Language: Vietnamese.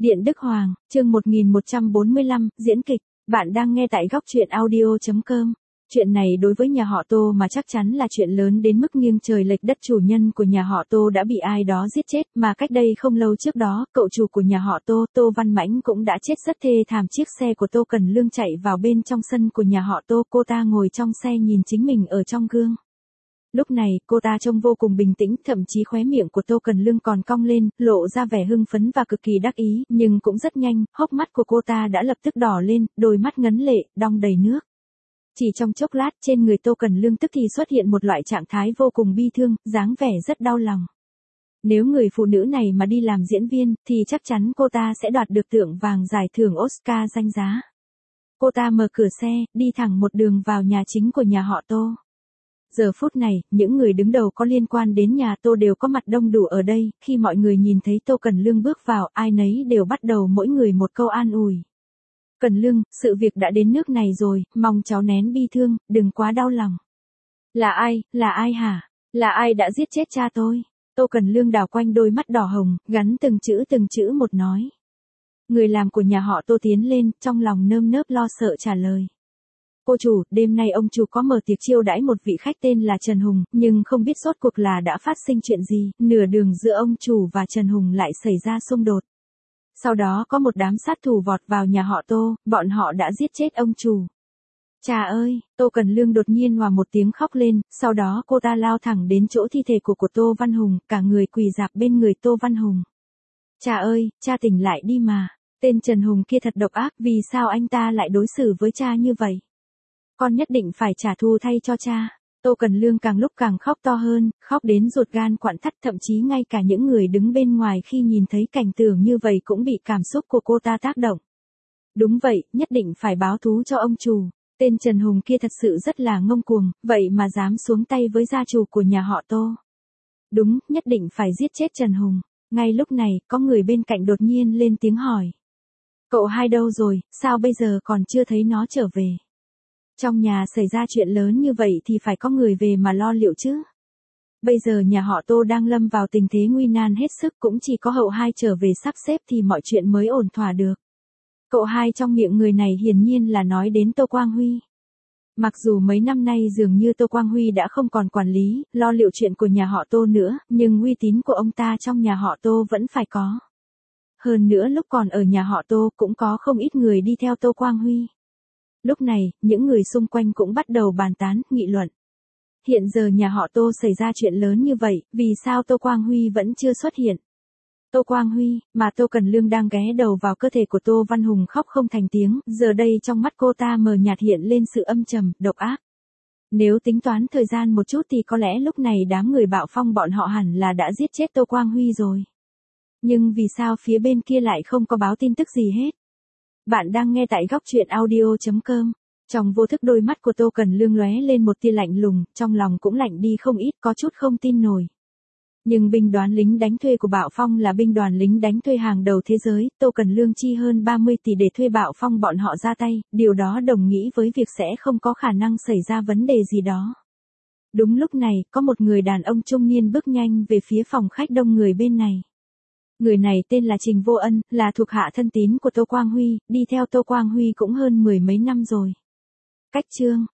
Điện Đức Hoàng, chương 1145, diễn kịch. Bạn đang nghe tại góc truyện audio.com. Chuyện này đối với nhà họ Tô mà chắc chắn là chuyện lớn đến mức nghiêng trời lệch đất. Chủ nhân của nhà họ Tô đã bị ai đó giết chết, mà cách đây không lâu trước đó, cậu chủ của nhà họ Tô, Tô Văn Mãnh cũng đã chết rất thê thảm. Chiếc xe của Tô Cần Lương chạy vào bên trong sân của nhà họ Tô, cô ta ngồi trong xe nhìn chính mình ở trong gương. Lúc này, cô ta trông vô cùng bình tĩnh, thậm chí khóe miệng của Tô Cần Lương còn cong lên, lộ ra vẻ hưng phấn và cực kỳ đắc ý, nhưng cũng rất nhanh, hốc mắt của cô ta đã lập tức đỏ lên, đôi mắt ngấn lệ, đong đầy nước. Chỉ trong chốc lát, trên người Tô Cần Lương tức thì xuất hiện một loại trạng thái vô cùng bi thương, dáng vẻ rất đau lòng. Nếu người phụ nữ này mà đi làm diễn viên, thì chắc chắn cô ta sẽ đoạt được tượng vàng giải thưởng Oscar danh giá. Cô ta mở cửa xe, đi thẳng một đường vào nhà chính của nhà họ Tô. Giờ phút này, những người đứng đầu có liên quan đến nhà Tô đều có mặt đông đủ ở đây, khi mọi người nhìn thấy Tô Cần Lương bước vào, ai nấy đều bắt đầu mỗi người một câu an ủi. Cần Lương, sự việc đã đến nước này rồi, mong cháu nén bi thương, đừng quá đau lòng. Là ai hả? Là ai đã giết chết cha tôi? Tô Cần Lương đảo quanh đôi mắt đỏ hồng, gắn từng chữ một nói. Người làm của nhà họ Tô tiến lên, trong lòng nơm nớp lo sợ trả lời. Cô chủ, đêm nay ông chủ có mở tiệc chiêu đãi một vị khách tên là Trần Hùng, nhưng không biết rốt cuộc là đã phát sinh chuyện gì, nửa đường giữa ông chủ và Trần Hùng lại xảy ra xung đột. Sau đó có một đám sát thủ vọt vào nhà họ Tô, bọn họ đã giết chết ông chủ. Cha ơi, Tô Cần Lương đột nhiên òa một tiếng khóc lên, sau đó cô ta lao thẳng đến chỗ thi thể của Tô Văn Hùng, cả người quỳ rạp bên người Tô Văn Hùng. Cha ơi, cha tỉnh lại đi mà, tên Trần Hùng kia thật độc ác, vì sao anh ta lại đối xử với cha như vậy? Con nhất định phải trả thù thay cho cha. Tô Cần Lương càng lúc càng khóc to hơn, khóc đến ruột gan quặn thắt, thậm chí ngay cả những người đứng bên ngoài khi nhìn thấy cảnh tượng như vậy cũng bị cảm xúc của cô ta tác động. Đúng vậy, nhất định phải báo thú cho ông chủ. Tên Trần Hùng kia thật sự rất là ngông cuồng, vậy mà dám xuống tay với gia chủ của nhà họ Tô. Đúng, nhất định phải giết chết Trần Hùng. Ngay lúc này, có người bên cạnh đột nhiên lên tiếng hỏi. Cậu hai đâu rồi, sao bây giờ còn chưa thấy nó trở về? Trong nhà xảy ra chuyện lớn như vậy thì phải có người về mà lo liệu chứ. Bây giờ nhà họ Tô đang lâm vào tình thế nguy nan hết sức, cũng chỉ có cậu hai trở về sắp xếp thì mọi chuyện mới ổn thỏa được. Cậu hai trong miệng người này hiển nhiên là nói đến Tô Quang Huy. Mặc dù mấy năm nay dường như Tô Quang Huy đã không còn quản lý, lo liệu chuyện của nhà họ Tô nữa, nhưng uy tín của ông ta trong nhà họ Tô vẫn phải có. Hơn nữa lúc còn ở nhà họ Tô cũng có không ít người đi theo Tô Quang Huy. Lúc này, những người xung quanh cũng bắt đầu bàn tán, nghị luận. Hiện giờ nhà họ Tô xảy ra chuyện lớn như vậy, vì sao Tô Quang Huy vẫn chưa xuất hiện? Tô Quang Huy, mà Tô Cần Lương đang ghé đầu vào cơ thể của Tô Văn Hùng khóc không thành tiếng, giờ đây trong mắt cô ta mờ nhạt hiện lên sự âm trầm, độc ác. Nếu tính toán thời gian một chút thì có lẽ lúc này đám người Bạo Phong bọn họ hẳn là đã giết chết Tô Quang Huy rồi. Nhưng vì sao phía bên kia lại không có báo tin tức gì hết? Bạn đang nghe tại góc truyện audio.com. Trong vô thức đôi mắt của Tô Cần Lương lóe lên một tia lạnh lùng, trong lòng cũng lạnh đi không ít, có chút không tin nổi. Nhưng binh đoàn lính đánh thuê của Bạo Phong là binh đoàn lính đánh thuê hàng đầu thế giới, Tô Cần Lương chi hơn 30 tỷ để thuê Bạo Phong bọn họ ra tay, điều đó đồng nghĩa với việc sẽ không có khả năng xảy ra vấn đề gì đó. Đúng lúc này, có một người đàn ông trung niên bước nhanh về phía phòng khách đông người bên này. Người này tên là Trình Vô Ân, là thuộc hạ thân tín của Tô Quang Huy, đi theo Tô Quang Huy cũng hơn mười mấy năm rồi. Cách chương,